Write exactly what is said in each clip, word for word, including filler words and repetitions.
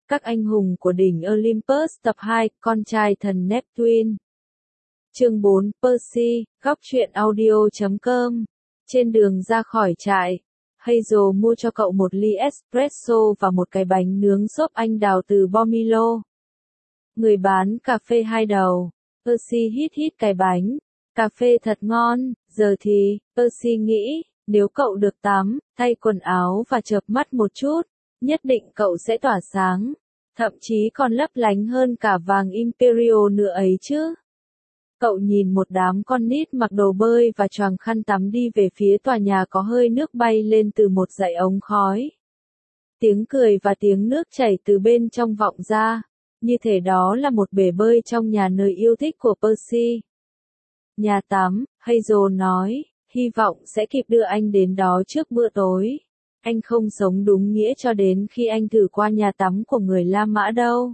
Các anh hùng của đỉnh Olympus tập hai, con trai thần Neptune. Chương bốn, Percy, góc truyện audio chấm com. Trên đường ra khỏi trại, Hazel mua cho cậu một ly espresso và một cái bánh nướng xốp anh đào từ Bomilo. Người bán cà phê hai đầu. Percy hít hít cái bánh. Cà phê thật ngon, giờ thì, Percy nghĩ, nếu cậu được tắm, thay quần áo và chợp mắt một chút, nhất định cậu sẽ tỏa sáng, thậm chí còn lấp lánh hơn cả vàng Imperial nữa ấy chứ. Cậu nhìn một đám con nít mặc đồ bơi và choàng khăn tắm đi về phía tòa nhà có hơi nước bay lên từ một dãy ống khói. Tiếng cười và tiếng nước chảy từ bên trong vọng ra, như thể đó là một bể bơi trong nhà nơi yêu thích của Percy. Nhà tắm, Hazel nói, hy vọng sẽ kịp đưa anh đến đó trước bữa tối. Anh không sống đúng nghĩa cho đến khi anh thử qua nhà tắm của người La Mã đâu.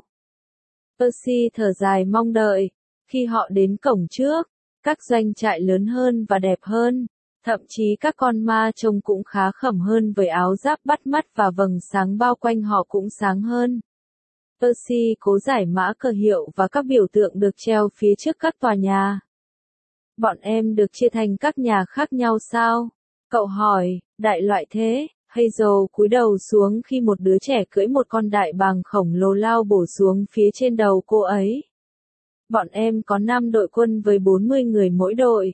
Percy thở dài mong đợi. Khi họ đến cổng trước, các doanh trại lớn hơn và đẹp hơn, thậm chí các con ma trông cũng khá khẩm hơn với áo giáp bắt mắt và vầng sáng bao quanh họ cũng sáng hơn. Percy cố giải mã cờ hiệu và các biểu tượng được treo phía trước các tòa nhà. Bọn em được chia thành các nhà khác nhau sao? Cậu hỏi, đại loại thế. Hazel cúi đầu xuống khi một đứa trẻ cưỡi một con đại bàng khổng lồ lao bổ xuống phía trên đầu cô ấy. Bọn em có năm đội quân với bốn mươi người mỗi đội.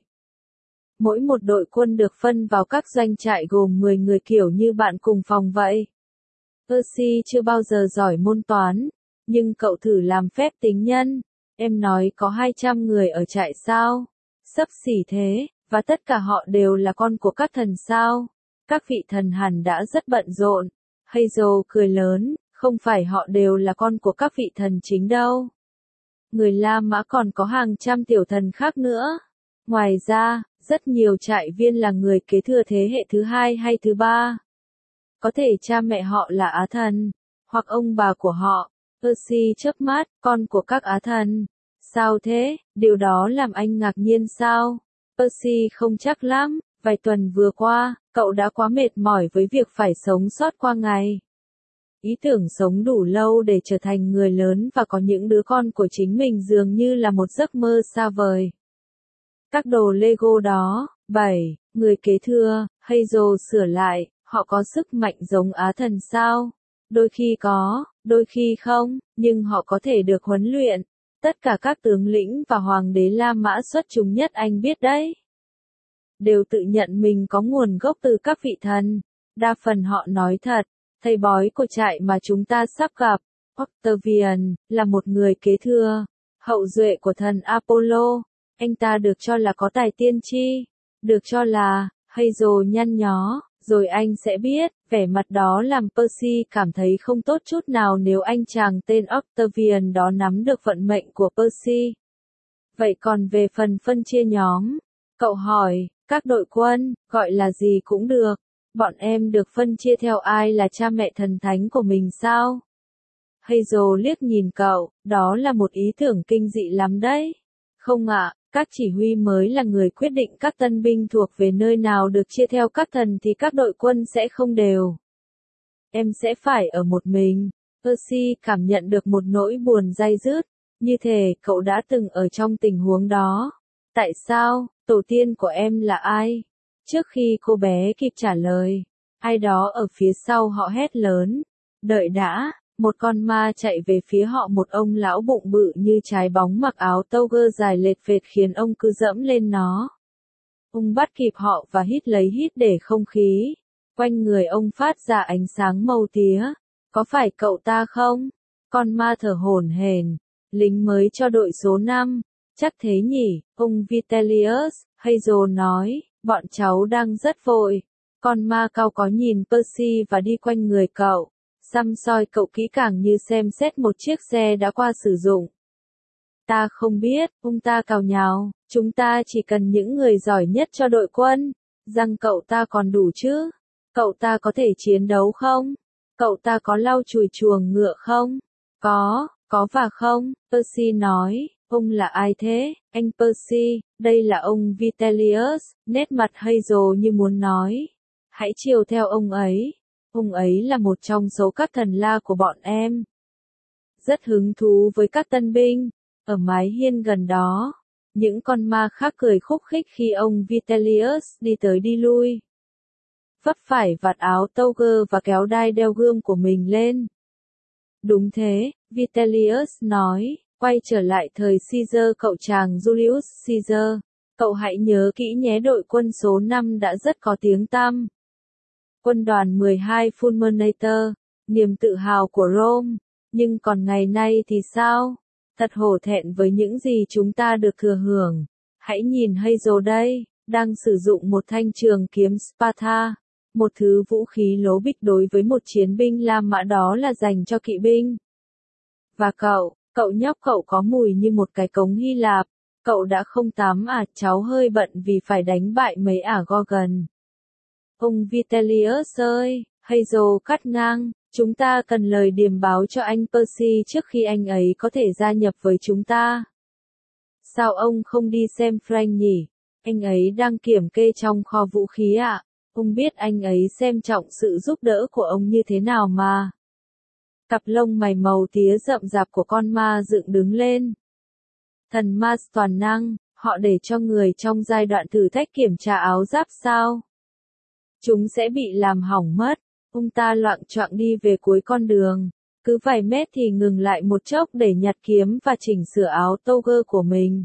Mỗi một đội quân được phân vào các doanh trại gồm mười người kiểu như bạn cùng phòng vậy. Percy chưa bao giờ giỏi môn toán, nhưng cậu thử làm phép tính nhân. Em nói có hai trăm người ở trại sao? Xấp xỉ thế, và tất cả họ đều là con của các thần sao? Các vị thần hẳn đã rất bận rộn. Hazel cười lớn, không phải họ đều là con của các vị thần chính đâu. Người La Mã còn có hàng trăm tiểu thần khác nữa. Ngoài ra, rất nhiều trại viên là người kế thừa thế hệ thứ hai hay thứ ba. Có thể cha mẹ họ là Á thần, hoặc ông bà của họ. Percy chớp mắt, con của các Á thần. Sao thế, điều đó làm anh ngạc nhiên sao? Percy không chắc lắm, vài tuần vừa qua, cậu đã quá mệt mỏi với việc phải sống sót qua ngày. Ý tưởng sống đủ lâu để trở thành người lớn và có những đứa con của chính mình dường như là một giấc mơ xa vời. Các đồ Lego đó, bảy, người kế thừa, Hazel sửa lại, họ có sức mạnh giống Á thần sao? Đôi khi có, đôi khi không, nhưng họ có thể được huấn luyện. Tất cả các tướng lĩnh và hoàng đế La Mã xuất chúng nhất anh biết đấy, đều tự nhận mình có nguồn gốc từ các vị thần. Đa phần họ nói thật. Thầy bói của trại mà chúng ta sắp gặp, Octavian, là một người kế thừa, hậu duệ của thần Apollo. Anh ta được cho là có tài tiên tri. Được cho là, Hazel nhăn nhó, rồi anh sẽ biết. Vẻ mặt đó làm Percy cảm thấy không tốt chút nào nếu anh chàng tên Octavian đó nắm được vận mệnh của Percy. Vậy còn về phần phân chia nhóm, cậu hỏi, các đội quân, gọi là gì cũng được. Bọn em được phân chia theo ai là cha mẹ thần thánh của mình sao? Hazel liếc nhìn cậu, đó là một ý tưởng kinh dị lắm đấy. Không ạ, các chỉ huy mới là người quyết định các tân binh thuộc về nơi nào được chia theo các thần thì các đội quân sẽ không đều. Em sẽ phải ở một mình. Percy cảm nhận được một nỗi buồn day dứt, như thể cậu đã từng ở trong tình huống đó. Tại sao, tổ tiên của em là ai? Trước khi cô bé kịp trả lời, ai đó ở phía sau họ hét lớn. Đợi đã, một con ma chạy về phía họ, một ông lão bụng bự như trái bóng mặc áo toga dài lệch phệt khiến ông cứ dẫm lên nó. Ông bắt kịp họ và hít lấy hít để không khí. Quanh người ông phát ra ánh sáng màu tía. Có phải cậu ta không? Con ma thở hổn hển. Lính mới cho đội số năm. Chắc thế nhỉ, ông Vitellius, Hazel nói. Bọn cháu đang rất vội. Con ma cao có nhìn Percy và đi quanh người cậu, săm soi cậu kỹ càng như xem xét một chiếc xe đã qua sử dụng. Ta không biết, ông ta cào nhào, chúng ta chỉ cần những người giỏi nhất cho đội quân. Răng cậu ta còn đủ chứ? Cậu ta có thể chiến đấu không? Cậu ta có lau chùi chuồng ngựa không? Có, có và không, Percy nói. Ông là ai thế, anh Percy? Đây là ông Vitellius, nét mặt Hazel như muốn nói. Hãy chiều theo ông ấy. Ông ấy là một trong số các thần la của bọn em. rất hứng thú với các tân binh. Ở mái hiên gần đó, những con ma khác cười khúc khích khi ông Vitellius đi tới đi lui. Vấp phải vạt áo toga và kéo đai đeo gươm của mình lên. Đúng thế, Vitellius nói, quay trở lại thời Caesar cậu chàng Julius Caesar. Cậu hãy nhớ kỹ nhé, đội quân số năm đã rất có tiếng tăm. Quân đoàn mười hai Fulminator, niềm tự hào của Rome. Nhưng còn ngày nay thì sao? Thật hổ thẹn với những gì chúng ta được thừa hưởng. Hãy nhìn Hazel đây, đang sử dụng một thanh trường kiếm Sparta. Một thứ vũ khí lố bịch đối với một chiến binh La Mã, đó là dành cho kỵ binh. Và cậu, cậu nhóc cậu có mùi như một cái cống Hy Lạp. Cậu đã không tắm à? Cháu hơi bận vì phải đánh bại mấy ả Gorgon. Ông Vitellius ơi, Hazel cắt ngang, chúng ta cần lời điềm báo cho anh Percy trước khi anh ấy có thể gia nhập với chúng ta. Sao ông không đi xem Frank nhỉ? Anh ấy đang kiểm kê trong kho vũ khí ạ. À? Ông biết anh ấy xem trọng sự giúp đỡ của ông như thế nào mà. Cặp lông mày màu tía rậm rạp của con ma dựng đứng lên. Thần ma toàn năng, họ để cho người trong giai đoạn thử thách kiểm tra áo giáp sao? Chúng sẽ bị làm hỏng mất. Ông ta loạng choạng đi về cuối con đường. Cứ vài mét thì ngừng lại một chốc để nhặt kiếm và chỉnh sửa áo toga của mình.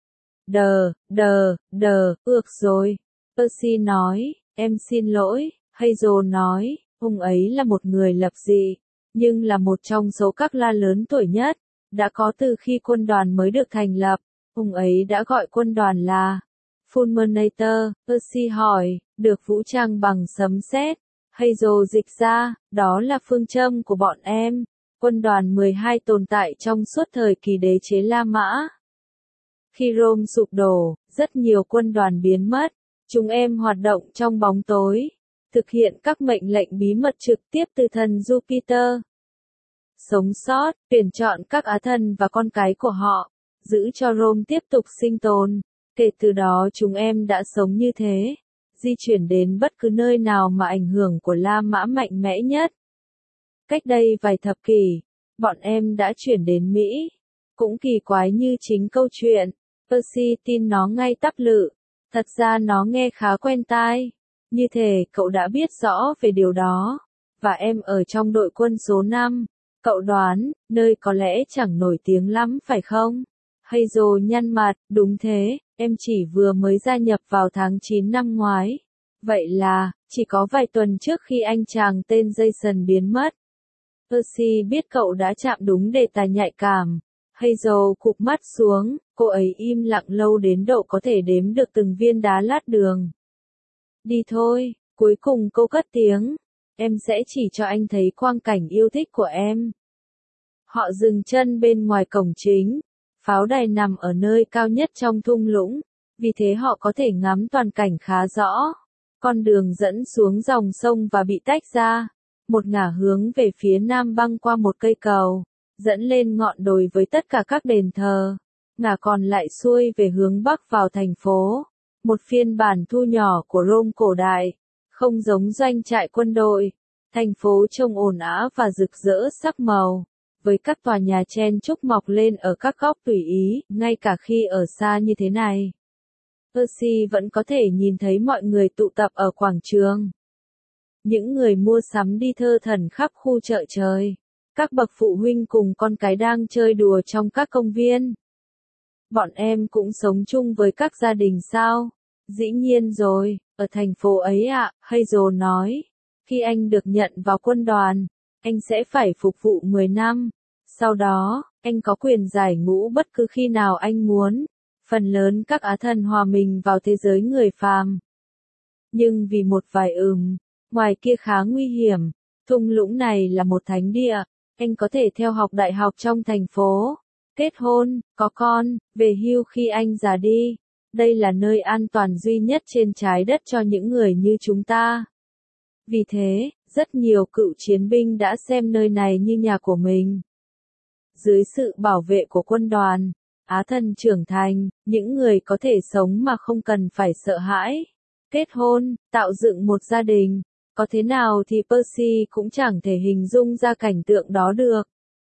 Đờ, đờ, đờ, ược rồi. Percy nói, em xin lỗi. Hazel nói, ông ấy là một người lập dị, nhưng là một trong số các la lớn tuổi nhất. Đã có từ khi quân đoàn mới được thành lập. Ông ấy đã gọi quân đoàn là Fulminator. Percy hỏi, được vũ trang bằng sấm sét. Hazel dịch ra, đó là phương châm của bọn em. Quân đoàn mười hai tồn tại trong suốt thời kỳ đế chế La Mã. Khi Rome sụp đổ, rất nhiều quân đoàn biến mất. Chúng em hoạt động trong bóng tối, thực hiện các mệnh lệnh bí mật trực tiếp từ thần Jupiter. Sống sót, tuyển chọn các á thần và con cái của họ, giữ cho Rome tiếp tục sinh tồn. Kể từ đó chúng em đã sống như thế, di chuyển đến bất cứ nơi nào mà ảnh hưởng của La Mã mạnh mẽ nhất. Cách đây vài thập kỷ, bọn em đã chuyển đến Mỹ. Cũng kỳ quái như chính câu chuyện, Percy tin nó ngay tắp lự. Thật ra nó nghe khá quen tai. Như thể cậu đã biết rõ về điều đó. Và em ở trong đội quân số năm. Cậu đoán, nơi có lẽ chẳng nổi tiếng lắm phải không? Hazel nhăn mặt, đúng thế, em chỉ vừa mới gia nhập vào tháng chín năm ngoái. Vậy là, chỉ có vài tuần trước khi anh chàng tên Jason biến mất. Percy biết cậu đã chạm đúng đề tài nhạy cảm. Hazel cụp mắt xuống, cô ấy im lặng lâu đến độ có thể đếm được từng viên đá lát đường. Đi thôi, cuối cùng cô cất tiếng. Em sẽ chỉ cho anh thấy quang cảnh yêu thích của em. Họ dừng chân bên ngoài cổng chính. Pháo đài nằm ở nơi cao nhất trong thung lũng, vì thế họ có thể ngắm toàn cảnh khá rõ. Con đường dẫn xuống dòng sông và bị tách ra. Một ngả hướng về phía nam băng qua một cây cầu, dẫn lên ngọn đồi với tất cả các đền thờ. Ngả còn lại xuôi về hướng bắc vào thành phố. Một phiên bản thu nhỏ của Rome cổ đại, không giống doanh trại quân đội. Thành phố trông ồn ào và rực rỡ sắc màu, với các tòa nhà chen chúc mọc lên ở các góc tùy ý, ngay cả khi ở xa như thế này. Percy vẫn có thể nhìn thấy mọi người tụ tập ở quảng trường. Những người mua sắm đi thơ thẩn khắp khu chợ trời. Các bậc phụ huynh cùng con cái đang chơi đùa trong các công viên. Bọn em cũng sống chung với các gia đình sao? Dĩ nhiên rồi, ở thành phố ấy ạ, à, Hazel nói. Khi anh được nhận vào quân đoàn, anh sẽ phải phục vụ mười năm. Sau đó, anh có quyền giải ngũ bất cứ khi nào anh muốn. Phần lớn các á thần hòa mình vào thế giới người phàm. Nhưng vì một vài ừm, ngoài kia khá nguy hiểm, thung lũng này là một thánh địa. Anh có thể theo học đại học trong thành phố, kết hôn, có con, về hưu khi anh già đi. Đây là nơi an toàn duy nhất trên trái đất cho những người như chúng ta. Vì thế, rất nhiều cựu chiến binh đã xem nơi này như nhà của mình. Dưới sự bảo vệ của quân đoàn, á thần trưởng thành, những người có thể sống mà không cần phải sợ hãi. Kết hôn, tạo dựng một gia đình. Có thế nào thì Percy cũng chẳng thể hình dung ra cảnh tượng đó được.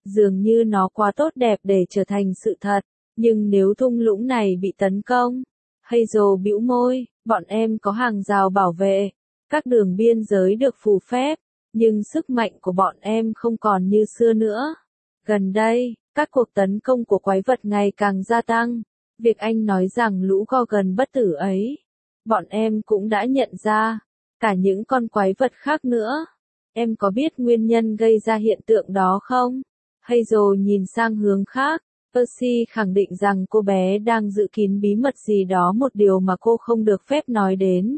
Dường như nó quá tốt đẹp để trở thành sự thật. Nhưng nếu thung lũng này bị tấn công, Hazel bĩu môi, bọn em có hàng rào bảo vệ, các đường biên giới được phù phép, nhưng sức mạnh của bọn em không còn như xưa nữa. Gần đây, các cuộc tấn công của quái vật ngày càng gia tăng. Việc anh nói rằng lũ Gorgon bất tử ấy, bọn em cũng đã nhận ra, cả những con quái vật khác nữa. Em có biết nguyên nhân gây ra hiện tượng đó không? Hazel nhìn sang hướng khác. Percy khẳng định rằng cô bé đang giữ kín bí mật gì đó, một điều mà cô không được phép nói đến.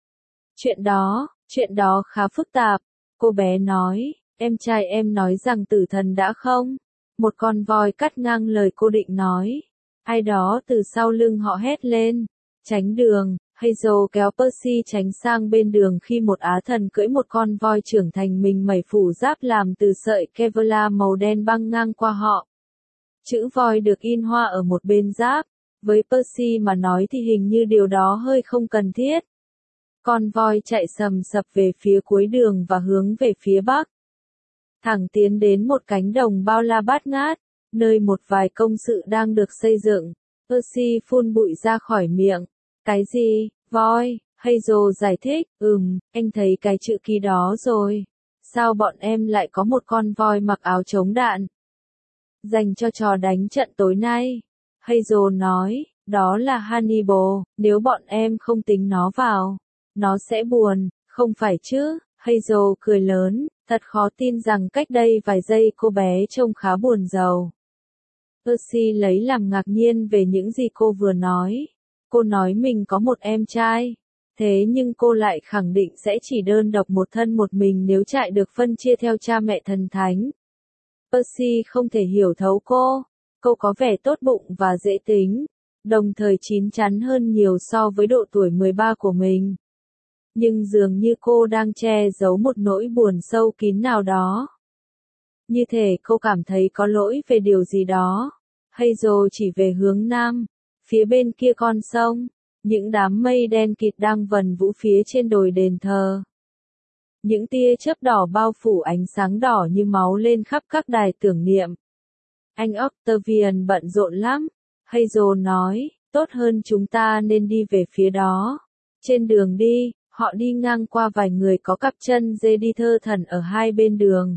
Chuyện đó, chuyện đó khá phức tạp, cô bé nói, em trai em nói rằng tử thần đã không? Một con voi cắt ngang lời cô định nói. Ai đó từ sau lưng họ hét lên, tránh đường. Hazel kéo Percy tránh sang bên đường khi một á thần cưỡi một con voi trưởng thành mình mẩy phủ giáp làm từ sợi Kevlar màu đen băng ngang qua họ. Chữ voi được in hoa ở một bên giáp. Với Percy mà nói thì hình như điều đó hơi không cần thiết. Con voi chạy sầm sập về phía cuối đường và hướng về phía bắc. Thẳng tiến đến một cánh đồng bao la bát ngát, nơi một vài công sự đang được xây dựng. Percy phun bụi ra khỏi miệng. Cái gì, voi? Hazel giải thích, ừm, anh thấy cái chữ ký đó rồi. Sao bọn em lại có một con voi mặc áo chống đạn? Dành cho trò đánh trận tối nay. Hazel nói, đó là Hannibal, nếu bọn em không tính nó vào, nó sẽ buồn, không phải chứ? Hazel cười lớn, thật khó tin rằng cách đây vài giây cô bé trông khá buồn rầu. Percy lấy làm ngạc nhiên về những gì cô vừa nói. Cô nói mình có một em trai. Thế nhưng cô lại khẳng định sẽ chỉ đơn độc một thân một mình nếu trại được phân chia theo cha mẹ thần thánh. Percy không thể hiểu thấu cô. Cô có vẻ tốt bụng và dễ tính, đồng thời chín chắn hơn nhiều so với độ tuổi mười ba của mình. Nhưng dường như cô đang che giấu một nỗi buồn sâu kín nào đó. Như thể cô cảm thấy có lỗi về điều gì đó. Hazel chỉ về hướng nam, phía bên kia con sông, những đám mây đen kịt đang vần vũ phía trên đồi đền thờ. Những tia chớp đỏ bao phủ ánh sáng đỏ như máu lên khắp các đài tưởng niệm. Anh Octavian bận rộn lắm, Hazel nói, tốt hơn chúng ta nên đi về phía đó. Trên đường đi, họ đi ngang qua vài người có cặp chân dê đi thơ thẩn ở hai bên đường.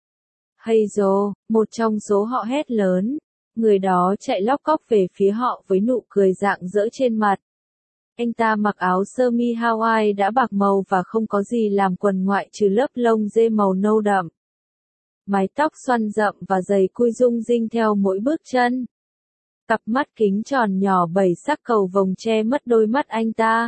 Hazel, một trong số họ hét lớn. Người đó chạy lóc cóc về phía họ với nụ cười rạng rỡ trên mặt. Anh ta mặc áo sơ mi Hawaii đã bạc màu và không có gì làm quần ngoại trừ lớp lông dê màu nâu đậm. Mái tóc xoăn rậm và giày cui rung rinh theo mỗi bước chân. Cặp mắt kính tròn nhỏ bảy sắc cầu vồng che mất đôi mắt anh ta.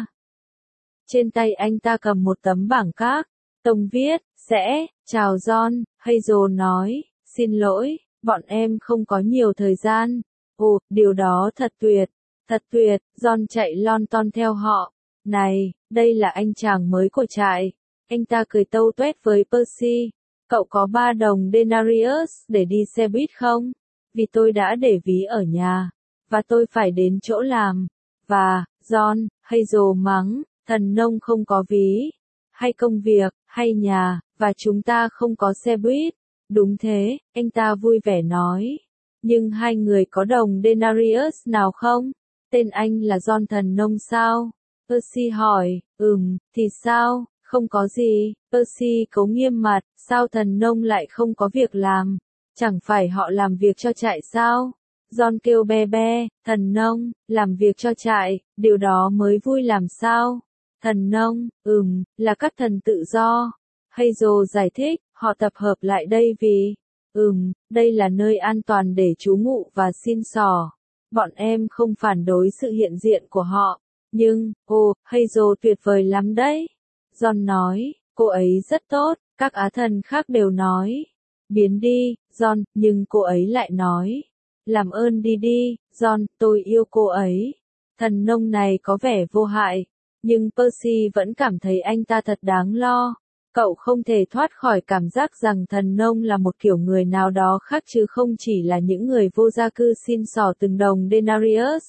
Trên tay anh ta cầm một tấm bảng các. Tông viết, sẽ, chào John, Hazel nói, xin lỗi, bọn em không có nhiều thời gian. Ồ, điều đó thật tuyệt, thật tuyệt, John chạy lon ton theo họ. Này, đây là anh chàng mới của trại. Anh ta cười tâu tuét với Percy. Cậu có ba đồng denarius để đi xe buýt không? Vì tôi đã để ví ở nhà, và tôi phải đến chỗ làm. Và, John, Hazel mắng, thần nông không có ví, hay công việc, hay nhà, và chúng ta không có xe buýt. Đúng thế, anh ta vui vẻ nói. Nhưng hai người có đồng denarius nào không? Tên anh là John thần nông sao? Percy hỏi, ừm, thì sao? Không có gì. Percy cấu nghiêm mặt, sao thần nông lại không có việc làm? Chẳng phải họ làm việc cho trại sao? John kêu be be, thần nông, làm việc cho trại, điều đó mới vui làm sao? Thần nông, ừm, là các thần tự do. Hazel giải thích, họ tập hợp lại đây vì, ừm, đây là nơi an toàn để trú ngụ và xin xỏ. Bọn em không phản đối sự hiện diện của họ. Nhưng, ồ, Hazel tuyệt vời lắm đấy. John nói, cô ấy rất tốt, các á thần khác đều nói. Biến đi, John, nhưng cô ấy lại nói. Làm ơn đi đi, John, tôi yêu cô ấy. Thần nông này có vẻ vô hại, nhưng Percy vẫn cảm thấy anh ta thật đáng lo. Cậu không thể thoát khỏi cảm giác rằng thần nông là một kiểu người nào đó khác chứ không chỉ là những người vô gia cư xin xỏ từng đồng denarius.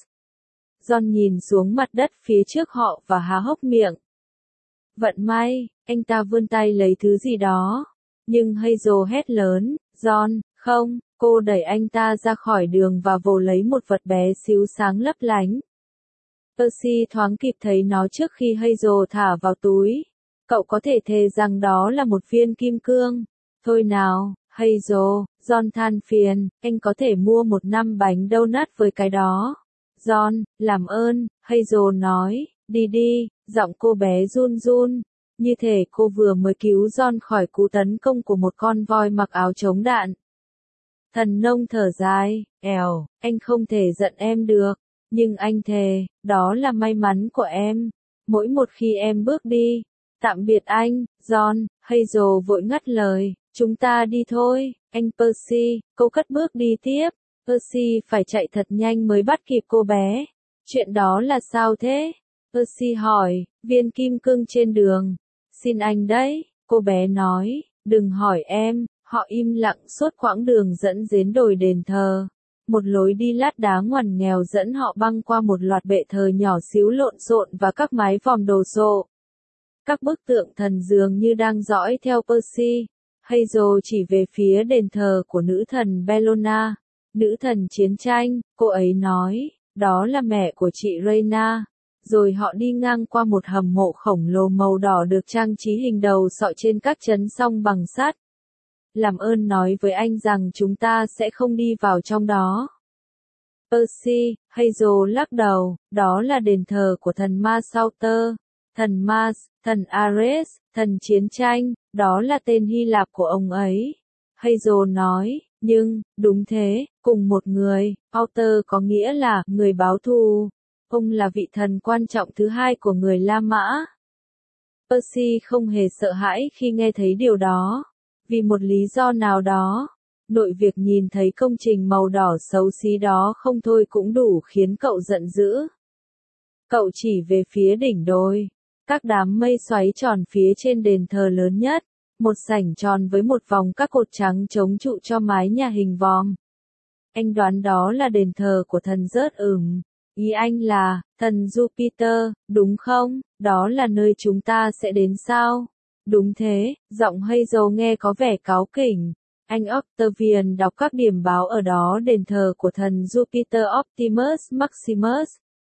John nhìn xuống mặt đất phía trước họ và há hốc miệng. Vận may, anh ta vươn tay lấy thứ gì đó. Nhưng Hazel hét lớn, John, không, Cô đẩy anh ta ra khỏi đường và vồ lấy một vật bé xíu sáng lấp lánh. Percy thoáng kịp thấy nó trước khi Hazel thả vào túi. Cậu có thể thề rằng đó là một viên kim cương. Thôi nào, Hazel, John than phiền, anh có thể mua một năm bánh donut với cái đó. John, làm ơn, Hazel nói, đi đi, giọng cô bé run run. Như thể cô vừa mới cứu John khỏi cú tấn công của một con voi mặc áo chống đạn. Thần nông thở dài, èo, anh không thể giận em được, nhưng anh thề, đó là may mắn của em. Mỗi một khi em bước đi, tạm biệt anh, John, Hazel vội ngắt lời, chúng ta đi thôi, anh Percy, cô cất bước đi tiếp. Percy phải chạy thật nhanh mới bắt kịp cô bé. Chuyện đó là sao thế? Percy hỏi, viên kim cương trên đường. Xin anh đấy, cô bé nói, đừng hỏi em. Họ im lặng suốt quãng đường dẫn đến đồi đền thờ. Một lối đi lát đá ngoằn nghèo dẫn họ băng qua một loạt bệ thờ nhỏ xíu lộn xộn và các mái vòm đồ sộ. Các bức tượng thần dường như đang dõi theo Percy. Hazel chỉ về phía đền thờ của nữ thần Bellona, nữ thần chiến tranh, cô ấy nói, đó là mẹ của chị Rhaena. Rồi họ đi ngang qua một hầm mộ khổng lồ màu đỏ được trang trí hình đầu sọ trên các chấn song bằng sắt. Làm ơn nói với anh rằng chúng ta sẽ không đi vào trong đó. Percy, Hazel lắc đầu, đó là đền thờ của thần ma Sauter, thần Mars, thần Ares, thần chiến tranh, đó là tên Hy Lạp của ông ấy. Hazel nói, nhưng, đúng thế, cùng một người, Sauter có nghĩa là người báo thù. Ông là vị thần quan trọng thứ hai của người La Mã. Percy không hề sợ hãi khi nghe thấy điều đó. Vì một lý do nào đó, nội việc nhìn thấy công trình màu đỏ xấu xí đó không thôi cũng đủ khiến cậu giận dữ. Cậu chỉ về phía đỉnh đồi, các đám mây xoáy tròn phía trên đền thờ lớn nhất, một sảnh tròn với một vòng các cột trắng chống trụ cho mái nhà hình vòm. Anh đoán đó là đền thờ của thần rớt ửng. Ý anh là, thần Jupiter, đúng không? Đó là nơi chúng ta sẽ đến sao? Đúng thế, giọng Hazel nghe có vẻ cáu kỉnh. Anh Octavian đọc các điểm báo ở đó đền thờ của thần Jupiter Optimus Maximus.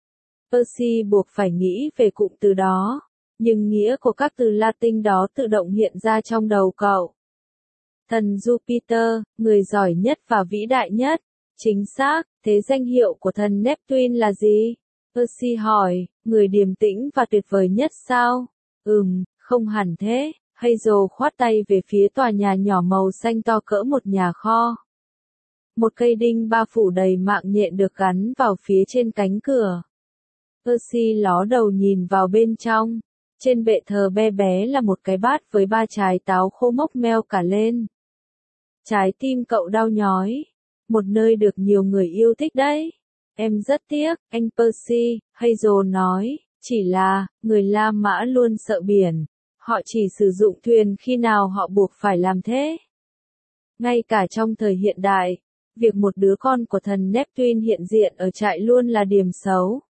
Percy buộc phải nghĩ về cụm từ đó, nhưng nghĩa của các từ Latin đó tự động hiện ra trong đầu cậu. Thần Jupiter, người giỏi nhất và vĩ đại nhất. Chính xác, thế danh hiệu của thần Neptune là gì? Percy hỏi, người điềm tĩnh và tuyệt vời nhất sao? Ừm, không hẳn thế. Hazel khoát tay về phía tòa nhà nhỏ màu xanh to cỡ một nhà kho. Một cây đinh ba phủ đầy mạng nhện được gắn vào phía trên cánh cửa. Percy ló đầu nhìn vào bên trong. Trên bệ thờ bé bé là một cái bát với ba trái táo khô mốc meo cả lên. Trái tim cậu đau nhói. Một nơi được nhiều người yêu thích đấy. Em rất tiếc, anh Percy, Hazel nói, chỉ là, người La Mã luôn sợ biển. Họ chỉ sử dụng thuyền khi nào họ buộc phải làm thế. Ngay cả trong thời hiện đại, việc một đứa con của thần Neptune hiện diện ở trại luôn là điểm xấu.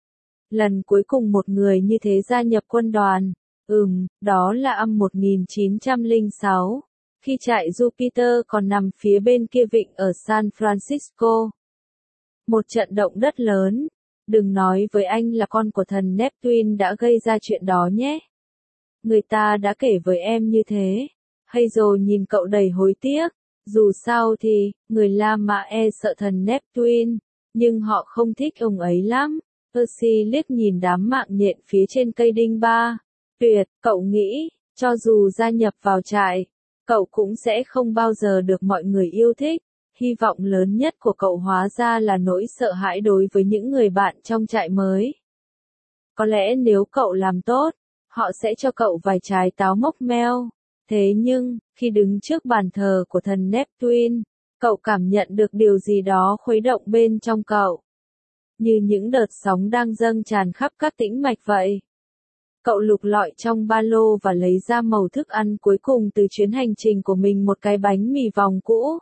Lần cuối cùng một người như thế gia nhập quân đoàn, ừm, đó là âm một nghìn chín trăm lẻ sáu, khi trại Jupiter còn nằm phía bên kia vịnh ở San Francisco. Một trận động đất lớn, đừng nói với anh là con của thần Neptune đã gây ra chuyện đó nhé. Người ta đã kể với em như thế. Hazel nhìn cậu đầy hối tiếc. Dù sao thì, người La Mã e sợ thần Neptune, nhưng họ không thích ông ấy lắm. Percy liếc nhìn đám mạng nhện phía trên cây đinh ba. Tuyệt, cậu nghĩ, cho dù gia nhập vào trại, cậu cũng sẽ không bao giờ được mọi người yêu thích. Hy vọng lớn nhất của cậu hóa ra là nỗi sợ hãi đối với những người bạn trong trại mới. Có lẽ nếu cậu làm tốt, họ sẽ cho cậu vài trái táo mốc meo. Thế nhưng, khi đứng trước bàn thờ của thần Neptune, cậu cảm nhận được điều gì đó khuấy động bên trong cậu. Như những đợt sóng đang dâng tràn khắp các tĩnh mạch vậy. Cậu lục lọi trong ba lô và lấy ra mẩu thức ăn cuối cùng từ chuyến hành trình của mình, một cái bánh mì vòng cũ.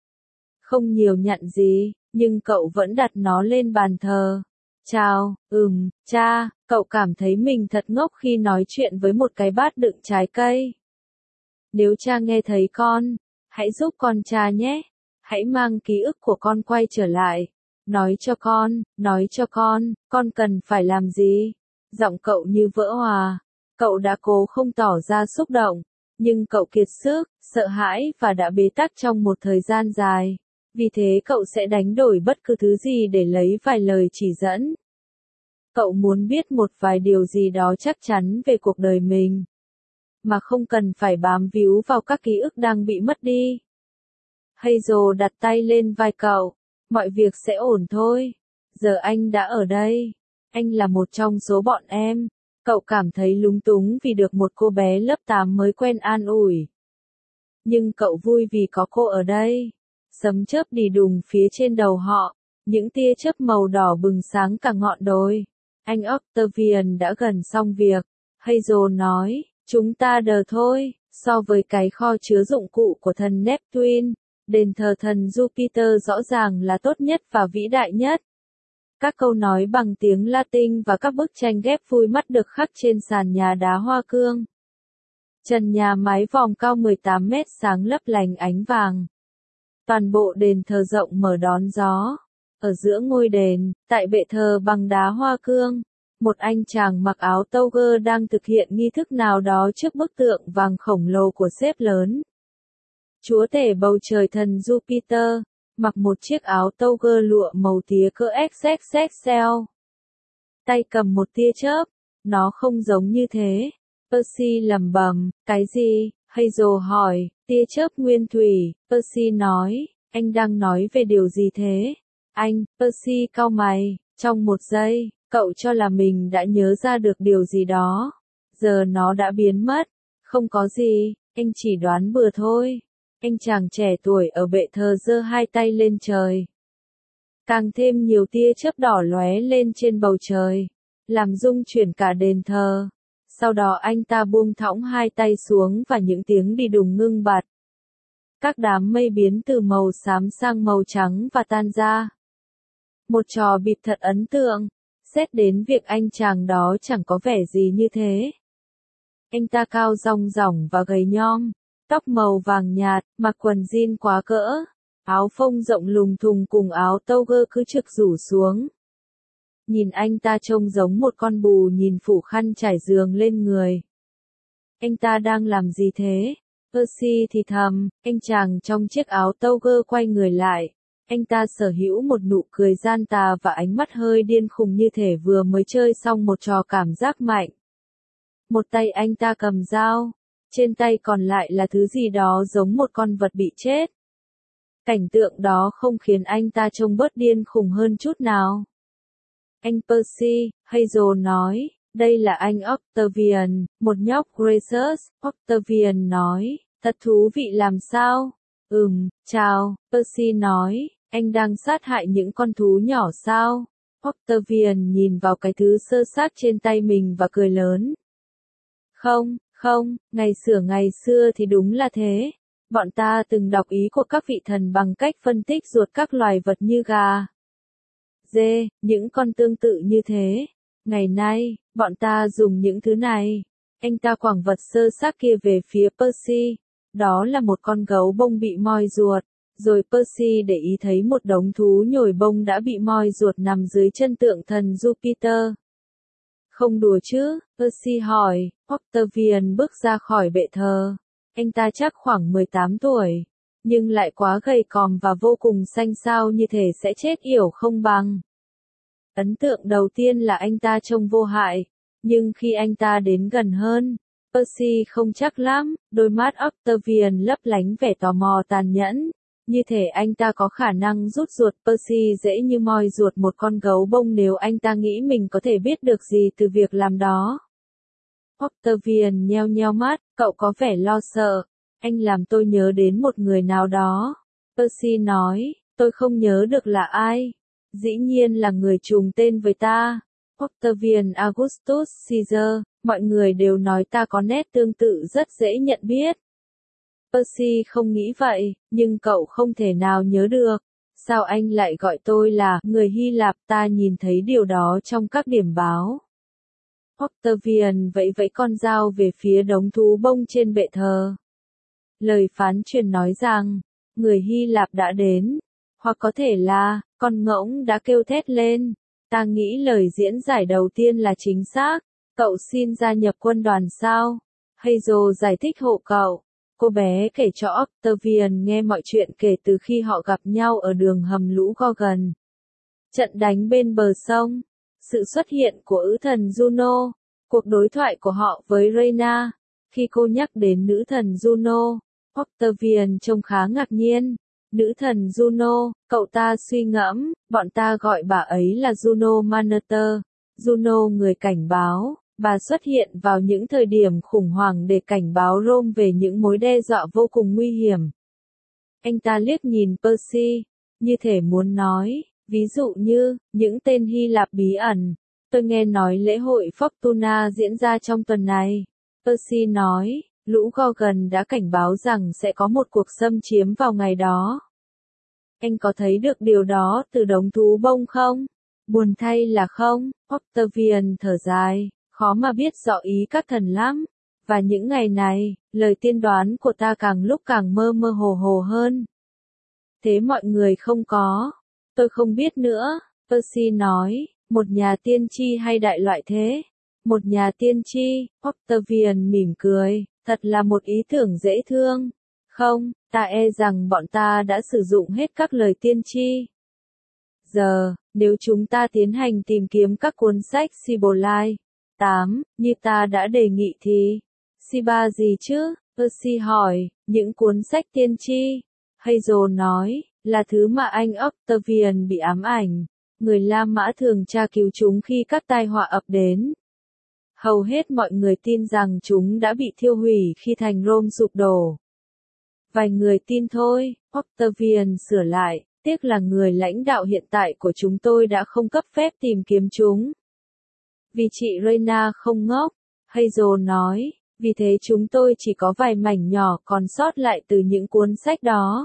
Không nhiều nhặn gì, nhưng cậu vẫn đặt nó lên bàn thờ. Chào, ừm, cha, cậu cảm thấy mình thật ngốc khi nói chuyện với một cái bát đựng trái cây. Nếu cha nghe thấy con, hãy giúp con cha nhé. hãy mang ký ức của con quay trở lại. Nói cho con, nói cho con, con cần phải làm gì? Giọng cậu như vỡ hòa. Cậu đã cố không tỏ ra xúc động, nhưng cậu kiệt sức, sợ hãi và đã bế tắc trong một thời gian dài. Vì thế cậu sẽ đánh đổi bất cứ thứ gì để lấy vài lời chỉ dẫn. Cậu muốn biết một vài điều gì đó chắc chắn về cuộc đời mình, mà không cần phải bám víu vào các ký ức đang bị mất đi. Hazel đặt tay lên vai cậu. Mọi việc sẽ ổn thôi. Giờ anh đã ở đây. Anh là một trong số bọn em. Cậu cảm thấy lúng túng vì được một cô bé lớp tám mới quen an ủi. Nhưng cậu vui vì có cô ở đây. Sấm chớp đì đùng phía trên đầu họ. Những tia chớp màu đỏ bừng sáng cả ngọn đồi. Anh Octavian đã gần xong việc. Hazel nói, chúng ta đờ thôi, so với cái kho chứa dụng cụ của thần Neptune, đền thờ thần Jupiter rõ ràng là tốt nhất và vĩ đại nhất. Các câu nói bằng tiếng Latin và các bức tranh ghép vui mắt được khắc trên sàn nhà đá hoa cương. Trần nhà mái vòm cao mười tám mét sáng lấp lánh ánh vàng. Toàn bộ đền thờ rộng mở đón gió. Ở giữa ngôi đền, tại bệ thờ bằng đá hoa cương, một anh chàng mặc áo toga đang thực hiện nghi thức nào đó trước bức tượng vàng khổng lồ của sếp lớn. Chúa tể bầu trời thần Jupiter, mặc một chiếc áo toga lụa màu tía cỡ ích ích ích lờ. Tay cầm một tia chớp, nó không giống như thế. Percy lẩm bẩm, cái gì? Hazel hỏi, tia chớp nguyên thủy. Percy nói, anh đang nói về điều gì thế? Anh, Percy cau mày, trong một giây, cậu cho là mình đã nhớ ra được điều gì đó. Giờ nó đã biến mất. Không có gì, anh chỉ đoán bừa thôi. Anh chàng trẻ tuổi ở bệ thờ giơ hai tay lên trời. Càng thêm nhiều tia chớp đỏ lóe lên trên bầu trời, làm rung chuyển cả đền thờ. Sau đó anh ta buông thõng hai tay xuống và những tiếng đi đùng ngưng bặt. Các đám mây biến từ màu xám sang màu trắng và tan ra. Một trò bịp thật ấn tượng, xét đến việc anh chàng đó chẳng có vẻ gì như thế. Anh ta cao rong ròng và gầy nhom, tóc màu vàng nhạt, mặc quần jean quá cỡ, áo phông rộng lùng thùng cùng áo toga cứ trực rủ xuống. Nhìn anh ta trông giống một con bù nhìn phủ khăn trải giường lên người. Anh ta đang làm gì thế? Percy thì thầm, anh chàng trong chiếc áo toga quay người lại. Anh ta sở hữu một nụ cười gian tà và ánh mắt hơi điên khùng như thể vừa mới chơi xong một trò cảm giác mạnh. Một tay anh ta cầm dao, trên tay còn lại là thứ gì đó giống một con vật bị chết. Cảnh tượng đó không khiến anh ta trông bớt điên khùng hơn chút nào. Anh Percy, Hazel nói, đây là anh Octavian, một nhóc Gracious. Octavian nói, thật thú vị làm sao? Ừm, chào, Percy nói, anh đang sát hại những con thú nhỏ sao? Octavian nhìn vào cái thứ sơ xác trên tay mình và cười lớn. Không, không, ngày xưa ngày xưa thì đúng là thế. Bọn ta từng đọc ý của các vị thần bằng cách phân tích ruột các loài vật như gà, dê, những con tương tự như thế. Ngày nay, bọn ta dùng những thứ này. Anh ta quẳng vật sơ xác kia về phía Percy. Đó là một con gấu bông bị moi ruột. Rồi Percy để ý thấy một đống thú nhồi bông đã bị moi ruột nằm dưới chân tượng thần Jupiter. Không đùa chứ? Percy hỏi. Octavian bước ra khỏi bệ thờ. Anh ta chắc khoảng mười tám tuổi, nhưng lại quá gầy còm và vô cùng xanh xao như thể sẽ chết yểu không bằng. Ấn tượng đầu tiên là anh ta trông vô hại, nhưng khi anh ta đến gần hơn, Percy không chắc lắm, đôi mắt Octavian lấp lánh vẻ tò mò tàn nhẫn, như thể anh ta có khả năng rút ruột Percy dễ như moi ruột một con gấu bông nếu anh ta nghĩ mình có thể biết được gì từ việc làm đó. Octavian nheo nheo mắt, cậu có vẻ lo sợ. Anh làm tôi nhớ đến một người nào đó. Percy nói, tôi không nhớ được là ai. Dĩ nhiên là người trùng tên với ta. Octavian Augustus Caesar, mọi người đều nói ta có nét tương tự rất dễ nhận biết. Percy không nghĩ vậy, nhưng cậu không thể nào nhớ được. Sao anh lại gọi tôi là người Hy Lạp? Ta nhìn thấy điều đó trong các điểm báo. Octavian vẫy vẫy con dao về phía đống thú bông trên bệ thờ. Lời phán truyền nói rằng, người Hy Lạp đã đến. Hoặc có thể là, con ngỗng đã kêu thét lên. Ta nghĩ lời diễn giải đầu tiên là chính xác. Cậu xin gia nhập quân đoàn sao? Hazel giải thích hộ cậu. Cô bé kể cho Octavian nghe mọi chuyện kể từ khi họ gặp nhau ở đường hầm lũ Gorgon. Trận đánh bên bờ sông. Sự xuất hiện của ứ thần Juno. Cuộc đối thoại của họ với Rhaena. Khi cô nhắc đến nữ thần Juno, Octavian trông khá ngạc nhiên. Nữ thần Juno, cậu ta suy ngẫm, bọn ta gọi bà ấy là Juno Manator. Juno người cảnh báo, bà xuất hiện vào những thời điểm khủng hoảng để cảnh báo Rome về những mối đe dọa vô cùng nguy hiểm. Anh ta liếc nhìn Percy, như thể muốn nói, ví dụ như, những tên Hy Lạp bí ẩn. Tôi nghe nói lễ hội Fortuna diễn ra trong tuần này. Percy nói, lũ Gorgon đã cảnh báo rằng sẽ có một cuộc xâm chiếm vào ngày đó. Anh có thấy được điều đó từ đống thú bông không? Buồn thay là không, Octavian thở dài, khó mà biết rõ ý các thần lắm. Và những ngày này, lời tiên đoán của ta càng lúc càng mơ mơ hồ hồ hơn. Thế mọi người không có. Tôi không biết nữa, Percy nói, một nhà tiên tri hay đại loại thế? Một nhà tiên tri, Octavian mỉm cười, thật là một ý tưởng dễ thương. Không, ta e rằng bọn ta đã sử dụng hết các lời tiên tri. Giờ, nếu chúng ta tiến hành tìm kiếm các cuốn sách Sibylline, tám, như ta đã đề nghị thì, Siba gì chứ? Percy hỏi, những cuốn sách tiên tri. Hazel nói, là thứ mà anh Octavian bị ám ảnh. Người La Mã thường tra cứu chúng khi các tai họa ập đến. Hầu hết mọi người tin rằng chúng đã bị thiêu hủy khi thành Rome sụp đổ. Vài người tin thôi, Octavian sửa lại, tiếc là người lãnh đạo hiện tại của chúng tôi đã không cấp phép tìm kiếm chúng. Vì chị Rhaena không ngốc, Hazel nói, vì thế chúng tôi chỉ có vài mảnh nhỏ còn sót lại từ những cuốn sách đó.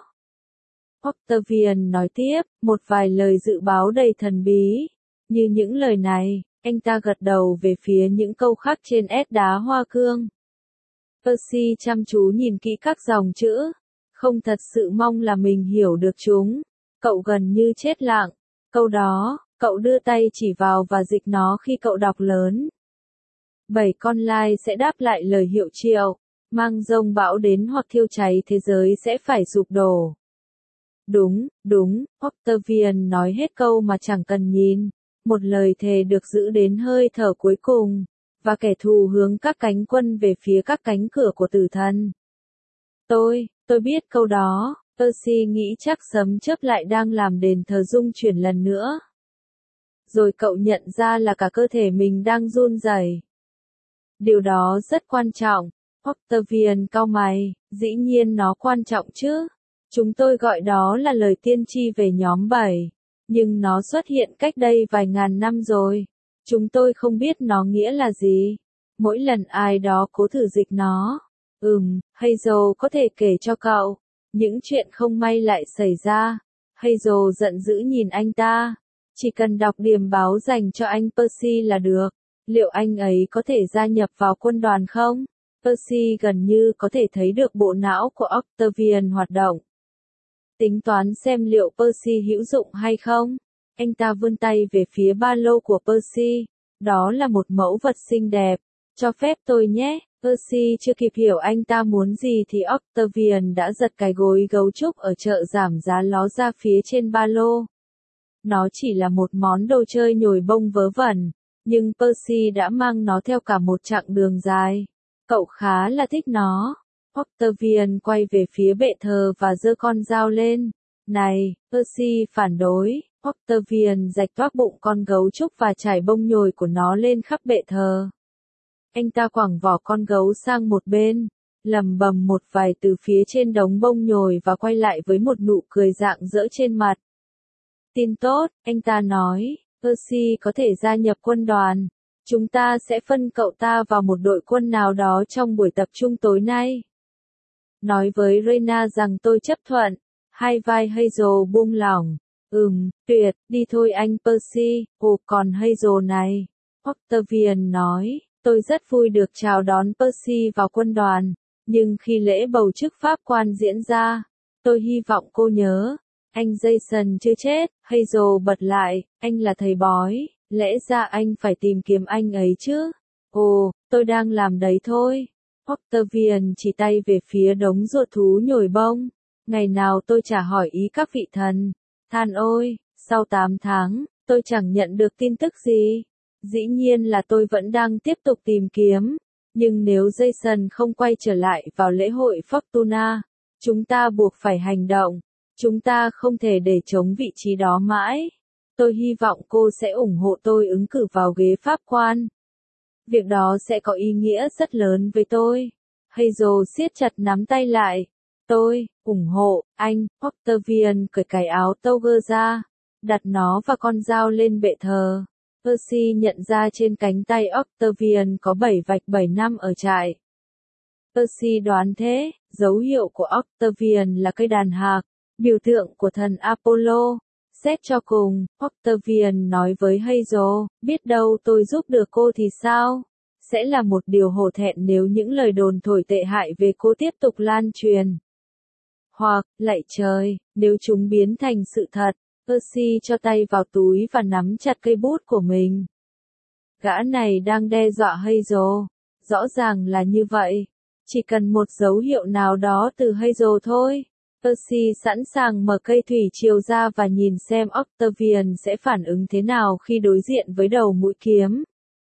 Octavian nói tiếp, một vài lời dự báo đầy thần bí. Như những lời này, anh ta gật đầu về phía những câu khắc trên ép đá hoa cương. Percy chăm chú nhìn kỹ các dòng chữ, không thật sự mong là mình hiểu được chúng. Cậu gần như chết lặng. Câu đó, cậu đưa tay chỉ vào và dịch nó khi cậu đọc lớn. Bảy con lai sẽ đáp lại lời hiệu triệu, mang giông bão đến hoặc thiêu cháy thế giới sẽ phải sụp đổ. Đúng, đúng, Octavian nói hết câu mà chẳng cần nhìn. Một lời thề được giữ đến hơi thở cuối cùng, và kẻ thù hướng các cánh quân về phía các cánh cửa của tử thần. Tôi, tôi biết câu đó, Percy nghĩ chắc sấm chớp lại đang làm đền thờ rung chuyển lần nữa. Rồi cậu nhận ra là cả cơ thể mình đang run rẩy. Điều đó rất quan trọng, Octavian cau mày, dĩ nhiên nó quan trọng chứ. Chúng tôi gọi đó là lời tiên tri về nhóm bảy. Nhưng nó xuất hiện cách đây vài ngàn năm rồi. Chúng tôi không biết nó nghĩa là gì. Mỗi lần ai đó cố thử dịch nó. Ừm, Hazel có thể kể cho cậu. Những chuyện không may lại xảy ra. Hazel giận dữ nhìn anh ta. Chỉ cần đọc điềm báo dành cho anh Percy là được. Liệu anh ấy có thể gia nhập vào quân đoàn không? Percy gần như có thể thấy được bộ não của Octavian hoạt động. Tính toán xem liệu Percy hữu dụng hay không. Anh ta vươn tay về phía ba lô của Percy. Đó là một mẫu vật xinh đẹp. Cho phép tôi nhé. Percy chưa kịp hiểu anh ta muốn gì thì Octavian đã giật cái gối gấu trúc ở chợ giảm giá ló ra phía trên ba lô. Nó chỉ là một món đồ chơi nhồi bông vớ vẩn, nhưng Percy đã mang nó theo cả một chặng đường dài. Cậu khá là thích nó. Octavian quay về phía bệ thờ và giơ con dao lên. Này, Percy phản đối. Octavian rạch toác bụng con gấu trúc và trải bông nhồi của nó lên khắp bệ thờ. Anh ta quẳng vỏ con gấu sang một bên, lầm bầm một vài từ phía trên đống bông nhồi và quay lại với một nụ cười rạng rỡ trên mặt. Tin tốt, anh ta nói, Percy có thể gia nhập quân đoàn. Chúng ta sẽ phân cậu ta vào một đội quân nào đó trong buổi tập trung tối nay. Nói với Rhaena rằng tôi chấp thuận. Hai vai Hazel buông lỏng. Ừm, tuyệt, đi thôi anh Percy. Ồ còn Hazel này. Octavian nói, tôi rất vui được chào đón Percy vào quân đoàn. Nhưng khi lễ bầu chức pháp quan diễn ra, Tôi hy vọng cô nhớ. Anh Jason chưa chết, Hazel bật lại, anh là thầy bói, lẽ ra anh phải tìm kiếm anh ấy chứ. Ồ, tôi đang làm đấy thôi. Octavian chỉ tay về phía đống ruột thú nhồi bông. Ngày nào tôi chả hỏi ý các vị thần. Than ôi, sau tám tháng, tôi chẳng nhận được tin tức gì. Dĩ nhiên là tôi vẫn đang tiếp tục tìm kiếm. Nhưng nếu Jason không quay trở lại vào lễ hội Fortuna, chúng ta buộc phải hành động. Chúng ta không thể để chống vị trí đó mãi. Tôi hy vọng cô sẽ ủng hộ tôi ứng cử vào ghế pháp quan. Việc đó sẽ có ý nghĩa rất lớn với tôi. Hazel siết chặt nắm tay lại. Tôi, ủng hộ, anh. Octavian cởi cái áo toga ra, đặt nó và con dao lên bệ thờ. Percy nhận ra trên cánh tay Octavian có bảy vạch bảy năm ở trại. Percy đoán thế, dấu hiệu của Octavian là cây đàn hạc, biểu tượng của thần Apollo. Xét cho cùng, Octavian nói với Hazel, biết đâu tôi giúp được cô thì sao? Sẽ là một điều hổ thẹn nếu những lời đồn thổi tệ hại về cô tiếp tục lan truyền. Hoặc, lạy trời, nếu chúng biến thành sự thật. Percy cho tay vào túi và nắm chặt cây bút của mình. Gã này đang đe dọa Hazel. Rõ ràng là như vậy. Chỉ cần một dấu hiệu nào đó từ Hazel thôi. Percy sẵn sàng mở cây thủy triều ra và nhìn xem Octavian sẽ phản ứng thế nào khi đối diện với đầu mũi kiếm.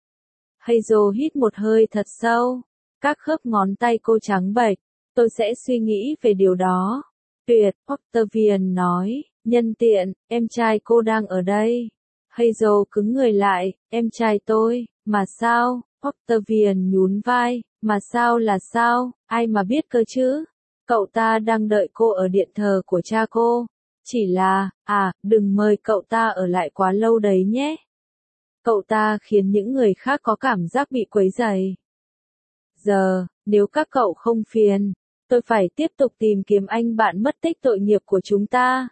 Hazel hít một hơi thật sâu. Các khớp ngón tay cô trắng bệch. Tôi sẽ suy nghĩ về điều đó. Tuyệt, Octavian nói. Nhân tiện, em trai cô đang ở đây. Hazel cứng người lại, em trai tôi, mà sao? Octavian nhún vai, mà sao là sao, ai mà biết cơ chứ? Cậu ta đang đợi cô ở điện thờ của cha cô. Chỉ là, à, đừng mời cậu ta ở lại quá lâu đấy nhé. Cậu ta khiến những người khác có cảm giác bị quấy rầy. Giờ, nếu các cậu không phiền, tôi phải tiếp tục tìm kiếm anh bạn mất tích tội nghiệp của chúng ta.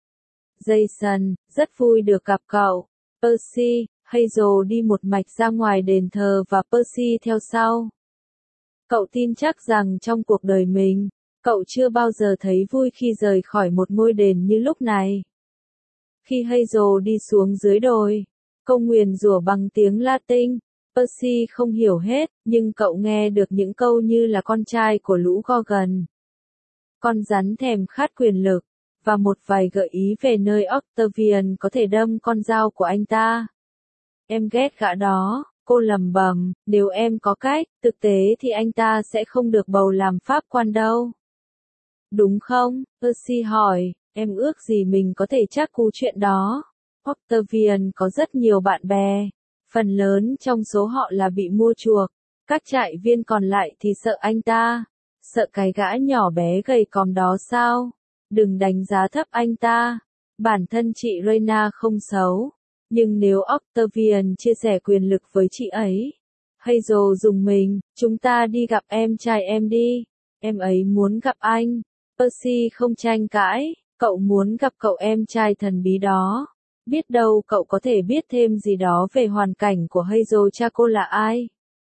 Jason, rất vui được gặp cậu. Percy, Hazel đi một mạch ra ngoài đền thờ và Percy theo sau. Cậu tin chắc rằng trong cuộc đời mình, cậu chưa bao giờ thấy vui khi rời khỏi một ngôi đền như lúc này. Khi Hazel đi xuống dưới đồi, câu nguyền rủa bằng tiếng Latin, Percy không hiểu hết, nhưng cậu nghe được những câu như là con trai của lũ Gorgon. Con rắn thèm khát quyền lực. Và một vài gợi ý về nơi Octavian có thể đâm con dao của anh ta. Em ghét gã đó, cô lầm bầm, nếu em có cách, thực tế thì anh ta sẽ không được bầu làm pháp quan đâu. Đúng không? Percy hỏi, em ước gì mình có thể trắc cú chuyện đó. Octavian có rất nhiều bạn bè, phần lớn trong số họ là bị mua chuộc, các trại viên còn lại thì sợ anh ta, sợ cái gã nhỏ bé gầy còm đó sao? Đừng đánh giá thấp anh ta. Bản thân chị Reyna không xấu. Nhưng nếu Octavian chia sẻ quyền lực với chị ấy. Hazel dùng mình, chúng ta đi gặp em trai em đi. Em ấy muốn gặp anh. Percy không tranh cãi. Cậu muốn gặp cậu em trai thần bí đó. Biết đâu cậu có thể biết thêm gì đó về hoàn cảnh của Hazel cha cô là ai.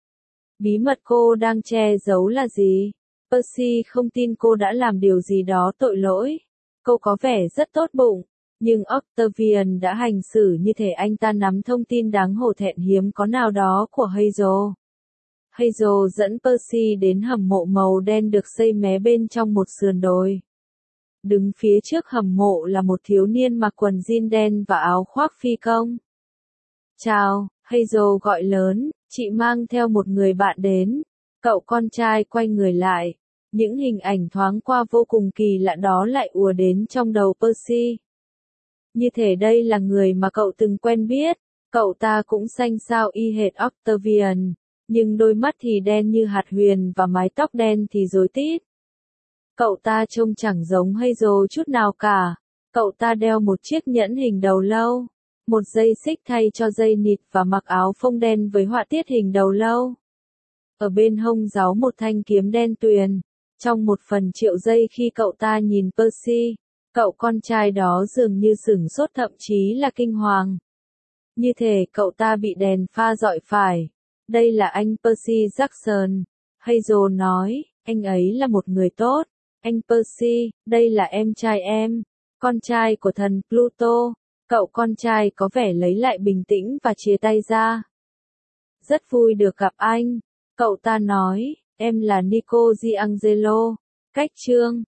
Bí mật cô đang che giấu là gì? Percy không tin cô đã làm điều gì đó tội lỗi. Cô có vẻ rất tốt bụng, nhưng Octavian đã hành xử như thể anh ta nắm thông tin đáng hổ thẹn hiếm có nào đó của Hazel. Hazel dẫn Percy đến hầm mộ màu đen được xây mé bên trong một sườn đồi. Đứng phía trước hầm mộ là một thiếu niên mặc quần jean đen và áo khoác phi công. Chào, Hazel gọi lớn, chị mang theo một người bạn đến. Cậu con trai quay người lại. Những hình ảnh thoáng qua vô cùng kỳ lạ đó lại ùa đến trong đầu Percy. Như thể đây là người mà cậu từng quen biết. Cậu ta cũng xanh xao y hệt Octavian, nhưng đôi mắt thì đen như hạt huyền và mái tóc đen thì rối tít. Cậu ta trông chẳng giống Hazel chút nào cả. Cậu ta đeo một chiếc nhẫn hình đầu lâu, một dây xích thay cho dây nịt và mặc áo phông đen với họa tiết hình đầu lâu. Ở bên hông giấu một thanh kiếm đen tuyền. Trong một phần triệu giây khi cậu ta nhìn Percy, cậu con trai đó dường như sửng sốt thậm chí là kinh hoàng. Như thể cậu ta bị đèn pha dọi phải. Đây là anh Percy Jackson. Hazel nói, anh ấy là một người tốt. Anh Percy, đây là em trai em, con trai của thần Pluto. Cậu con trai có vẻ lấy lại bình tĩnh và chia tay ra. Rất vui được gặp anh. Cậu ta nói, em là Nico Giangelo. Cách chương